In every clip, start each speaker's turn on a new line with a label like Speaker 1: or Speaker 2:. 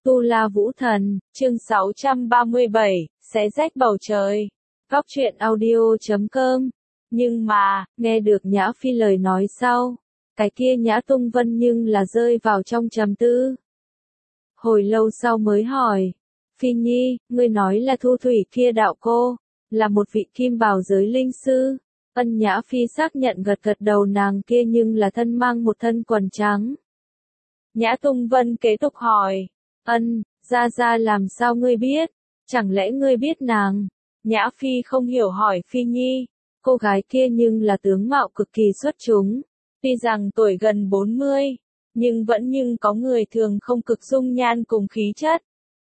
Speaker 1: Tu La Vũ Thần, chương 637, xé rách bầu trời. Góc truyện audio.com. Nhưng mà, nghe được Nhã Phi lời nói sau, cái kia Nhã Tung Vân nhưng là rơi vào trong trầm tư. Hồi lâu sau mới hỏi, Phi Nhi, ngươi nói là Thu Thủy kia đạo cô, là một vị kim bào giới linh sư. Ân Nhã Phi xác nhận gật gật đầu, nàng kia nhưng là thân mang một thân quần trắng. Nhã Tung Vân kế tục hỏi, Ân, ra làm sao ngươi biết? Chẳng lẽ ngươi biết nàng? Nhã Phi không hiểu hỏi Phi Nhi, cô gái kia nhưng là tướng mạo cực kỳ xuất chúng. Tuy rằng tuổi gần 40, nhưng vẫn có người thường không cực dung nhan cùng khí chất.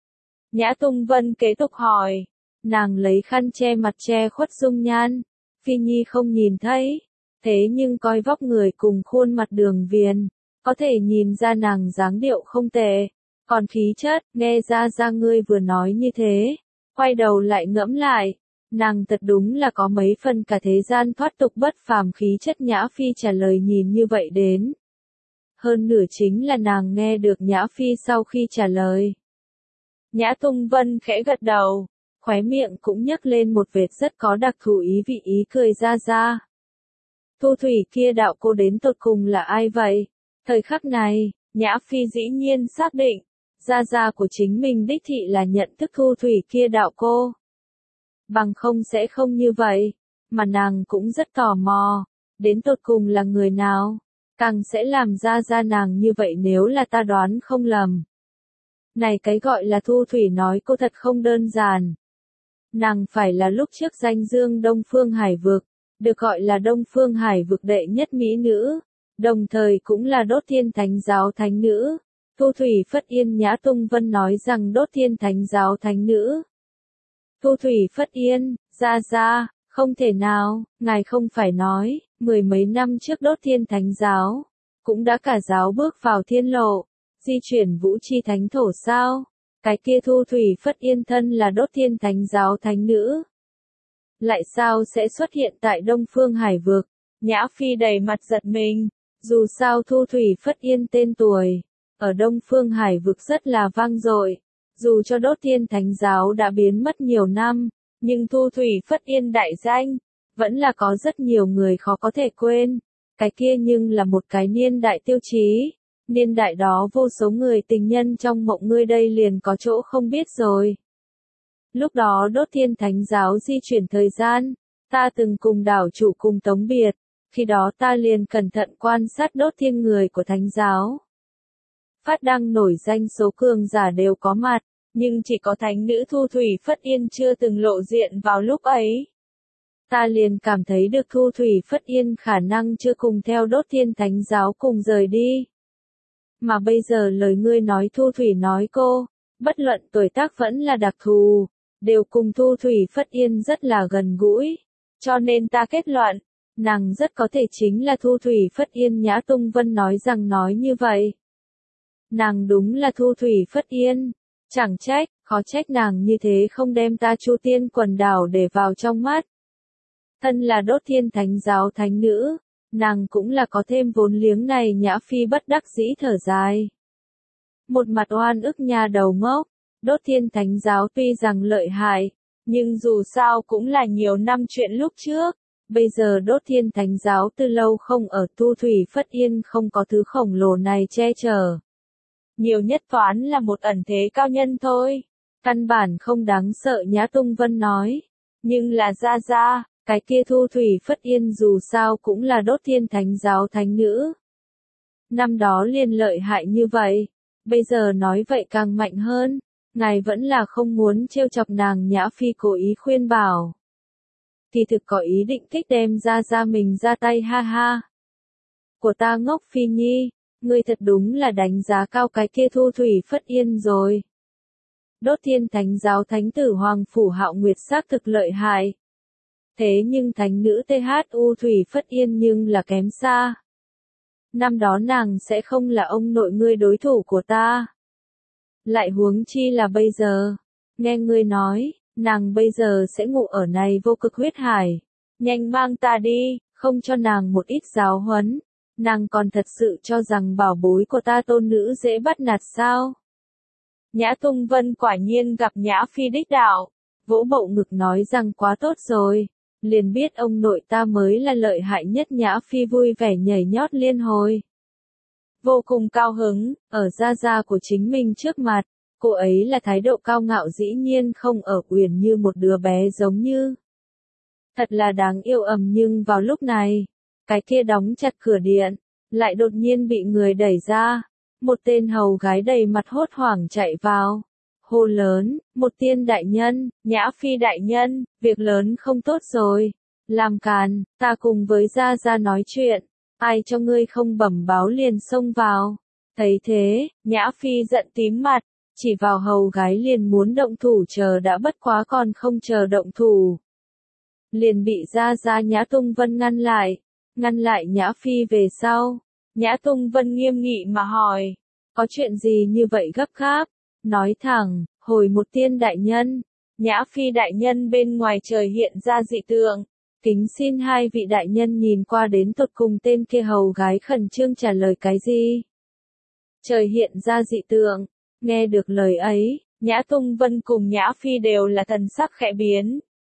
Speaker 1: Nhã Tung Vân kế tục hỏi, nàng lấy khăn che mặt che khuất dung nhan. Phi Nhi không nhìn thấy, thế nhưng coi vóc người cùng khuôn mặt đường viền, có thể nhìn ra nàng dáng điệu không tệ. Còn khí chất, nghe ra ngươi vừa nói như thế, quay đầu lại ngẫm lại, nàng thật đúng là có mấy phần cả thế gian thoát tục bất phàm khí chất. Nhã Phi trả lời nhìn như vậy đến. Hơn nửa chính là nàng nghe được Nhã Phi sau khi trả lời. Nhã Tung Vân khẽ gật đầu, khóe miệng cũng nhấc lên một vệt rất có đặc thù ý vị ý cười ra. Thu Thủy kia đạo cô đến tột cùng là ai vậy? Thời khắc này, Nhã Phi dĩ nhiên xác định, gia của chính mình đích thị là nhận thức Thu Thủy kia đạo cô. Bằng không sẽ không như vậy, mà nàng cũng rất tò mò, đến tột cùng là người nào, càng sẽ làm ra nàng như vậy nếu là ta đoán không lầm. Này cái gọi là Thu Thủy nói cô thật không đơn giản. Nàng phải là lúc trước danh dương Đông Phương Hải Vực, được gọi là Đông Phương Hải Vực đệ nhất mỹ nữ, đồng thời cũng là Đốt Thiên Thánh Giáo thánh nữ. Thu Thủy Phất Yên. Nhã Tung Vân nói rằng Đốt Thiên Thánh Giáo thánh nữ. Thu Thủy Phất Yên, ra, không thể nào, ngài không phải nói, mười mấy năm trước Đốt Thiên Thánh Giáo, cũng đã cả giáo bước vào thiên lộ, di chuyển vũ chi thánh thổ sao? Cái kia Thu Thủy Phất Yên thân là Đốt Thiên Thánh Giáo thánh nữ. Lại sao sẽ xuất hiện tại Đông Phương Hải Vực? Nhã Phi đầy mặt giật mình, dù sao Thu Thủy Phất Yên tên tuổi ở Đông Phương Hải Vực rất là vang dội. Dù cho Đốt Thiên Thánh Giáo đã biến mất nhiều năm, nhưng Thu Thủy Phất Yên đại danh, vẫn là có rất nhiều người khó có thể quên. Cái kia nhưng là một cái niên đại tiêu chí. Niên đại đó vô số người tình nhân trong mộng ngươi đây liền có chỗ không biết rồi. Lúc đó Đốt Thiên Thánh Giáo di chuyển thời gian, ta từng cùng đảo chủ cùng tống biệt, khi đó ta liền cẩn thận quan sát Đốt Thiên người của Thánh Giáo. Phát đăng nổi danh số cường giả đều có mặt, nhưng chỉ có thánh nữ Thu Thủy Phất Yên chưa từng lộ diện vào lúc ấy. Ta liền cảm thấy được Thu Thủy Phất Yên khả năng chưa cùng theo Đốt Thiên Thánh Giáo cùng rời đi. Mà bây giờ lời ngươi nói Thu Thủy nói cô, bất luận tuổi tác vẫn là đặc thù, đều cùng Thu Thủy Phất Yên rất là gần gũi, cho nên ta kết luận, nàng rất có thể chính là Thu Thủy Phất Yên. Nhã Tung Vân nói rằng nói như vậy. Nàng đúng là Thu Thủy Phất Yên, chẳng trách, khó trách nàng như thế không đem ta Chu Tiên quần đảo để vào trong mắt. Thân là Đốt Thiên Thánh Giáo thánh nữ, nàng cũng là có thêm vốn liếng này. Nhã Phi bất đắc dĩ thở dài. Một mặt oan ức nhà đầu ngốc, Đốt Thiên Thánh Giáo tuy rằng lợi hại, nhưng dù sao cũng là nhiều năm chuyện lúc trước. Bây giờ Đốt Thiên Thánh Giáo từ lâu không ở, Thu Thủy Phất Yên không có thứ khổng lồ này che chở. Nhiều nhất toán là một ẩn thế cao nhân thôi. Căn bản không đáng sợ. Nhã Tung Vân nói. Nhưng là ra, cái kia Thu Thủy Phất Yên dù sao cũng là Đốt Thiên Thánh Giáo thánh nữ. Năm đó liền lợi hại như vậy, bây giờ nói vậy càng mạnh hơn. Ngài vẫn là không muốn trêu chọc nàng. Nhã Phi cố ý khuyên bảo. Thì thực có ý định kích đem ra mình ra tay ha. Của ta ngốc Phi Nhi, ngươi thật đúng là đánh giá cao cái kia Thu Thủy Phất Yên rồi. Đốt Thiên Thánh Giáo thánh tử Hoàng Phủ Hạo Nguyệt xác thực lợi hại. Thế nhưng thánh nữ THU Thủy Phất Yên nhưng là kém xa. Năm đó nàng sẽ không là ông nội ngươi đối thủ của ta. Lại huống chi là bây giờ. Nghe ngươi nói, nàng bây giờ sẽ ngủ ở này vô cực huyết hải. Nhanh mang ta đi, không cho nàng một ít giáo huấn. Nàng còn thật sự cho rằng bảo bối của ta tôn nữ dễ bắt nạt sao? Nhã Tung Vân quả nhiên gặp Nhã Phi đích đạo, vỗ bộ ngực nói rằng quá tốt rồi, liền biết ông nội ta mới là lợi hại nhất. Nhã Phi vui vẻ nhảy nhót liên hồi. Vô cùng cao hứng, ở gia gia của chính mình trước mặt, cô ấy là thái độ cao ngạo dĩ nhiên không ở uyển như một đứa bé giống như. Thật là đáng yêu nhưng vào lúc này, cái kia đóng chặt cửa điện, lại đột nhiên bị người đẩy ra. Một tên hầu gái đầy mặt hốt hoảng chạy vào. Hô lớn, một tiên đại nhân, Nhã Phi đại nhân, việc lớn không tốt rồi. Làm càn, ta cùng với gia gia nói chuyện, ai cho ngươi không bẩm báo liền xông vào. Thấy thế, Nhã Phi giận tím mặt, chỉ vào hầu gái liền muốn động thủ, chờ đã bất quá còn không chờ động thủ. Liền bị gia gia Nhã Tung Vân ngăn lại Nhã Phi về sau. Nhã Tung Vân nghiêm nghị mà hỏi, có chuyện gì như vậy gấp gáp? Nói thẳng, hồi một tiên đại nhân, Nhã Phi đại nhân bên ngoài trời hiện ra dị tượng, kính xin hai vị đại nhân nhìn qua đến tột cùng. Tên kia hầu gái khẩn trương trả lời cái gì? Trời hiện ra dị tượng, nghe được lời ấy, Nhã Tung Vân cùng Nhã Phi đều là thần sắc khẽ biến.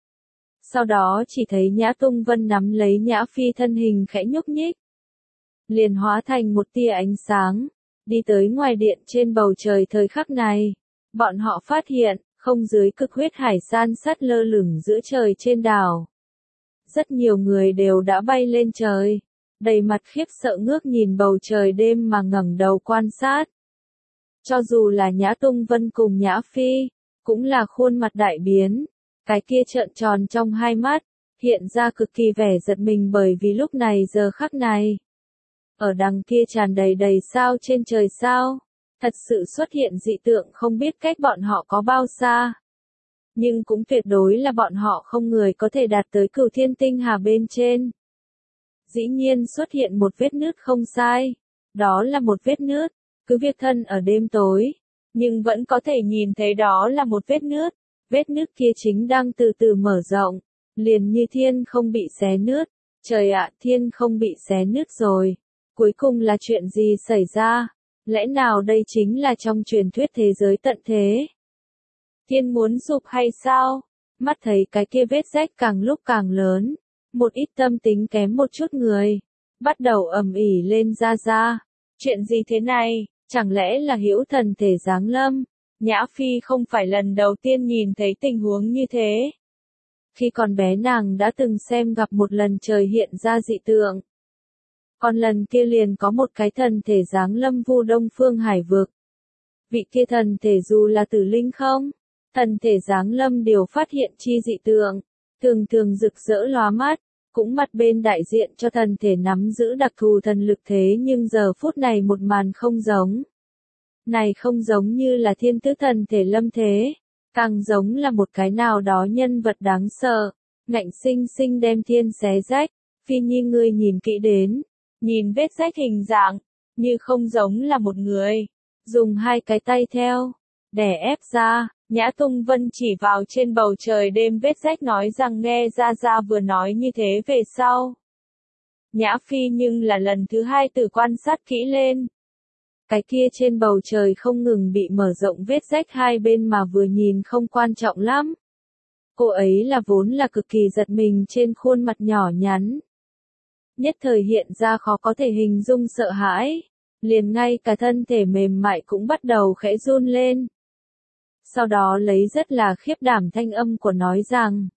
Speaker 1: Sau đó chỉ thấy Nhã Tung Vân nắm lấy Nhã Phi thân hình khẽ nhúc nhích, liền hóa thành một tia ánh sáng, đi tới ngoài điện. Trên bầu trời thời khắc này, bọn họ phát hiện, không dưới cực huyết hải san sát lơ lửng giữa trời trên đảo. Rất nhiều người đều đã bay lên trời, đầy mặt khiếp sợ ngước nhìn bầu trời đêm mà ngẩng đầu quan sát. Cho dù là Nhã Tung Vân cùng Nhã Phi, cũng là khuôn mặt đại biến, cái kia trợn tròn trong hai mắt, hiện ra cực kỳ vẻ giật mình, bởi vì lúc này giờ khắc này, ở đằng kia tràn đầy sao trên trời sao, thật sự xuất hiện dị tượng, không biết cách bọn họ có bao xa. Nhưng cũng tuyệt đối là bọn họ không người có thể đạt tới Cửu Thiên Tinh Hà bên trên. Dĩ nhiên xuất hiện một vết nứt không sai, đó là một vết nứt, cứ việc thân ở đêm tối, nhưng vẫn có thể nhìn thấy đó là một vết nứt kia chính đang từ từ mở rộng, liền như thiên không bị xé nứt. Trời ạ, thiên không bị xé nứt rồi. Cuối cùng là chuyện gì xảy ra? Lẽ nào đây chính là trong truyền thuyết thế giới tận thế? Thiên muốn sụp hay sao? Mắt thấy cái kia vết rách càng lúc càng lớn, một ít tâm tính kém một chút người bắt đầu ầm ĩ lên ra. Chuyện gì thế này? Chẳng lẽ là hữu thần thể giáng lâm? Nhã Phi không phải lần đầu tiên nhìn thấy tình huống như thế. Khi còn bé nàng đã từng xem gặp một lần trời hiện ra dị tượng. Còn lần kia liền có một cái thần thể giáng lâm Vu Đông Phương Hải vực. Vị kia thần thể dù là tử linh không? Thần thể giáng lâm đều phát hiện chi dị tượng, thường rực rỡ lóa mắt, cũng mặt bên đại diện cho thần thể nắm giữ đặc thù thần lực, thế nhưng giờ phút này một màn không giống. Này không giống như là thiên tứ thần thể lâm thế, càng giống là một cái nào đó nhân vật đáng sợ, ngạnh sinh sinh đem thiên xé rách. Phi Nhi, ngươi nhìn kỹ đến, nhìn vết rách hình dạng, như không giống là một người, dùng hai cái tay theo, đè ép ra. Nhã Tung Vân chỉ vào trên bầu trời đêm vết rách nói rằng nghe ra vừa nói như thế về sau. Nhã Phi nhưng là lần thứ hai tự quan sát kỹ lên. Cái kia trên bầu trời không ngừng bị mở rộng vết rách hai bên mà vừa nhìn không quan trọng lắm. Cô ấy là vốn là cực kỳ giật mình, trên khuôn mặt nhỏ nhắn. Nhất thời hiện ra khó có thể hình dung sợ hãi, liền ngay cả thân thể mềm mại cũng bắt đầu khẽ run lên. Sau đó lấy rất là khiếp đảm thanh âm của nói rằng,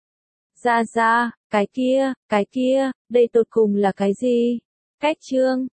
Speaker 1: ra, cái kia, đây tột cùng là cái gì? Cách chương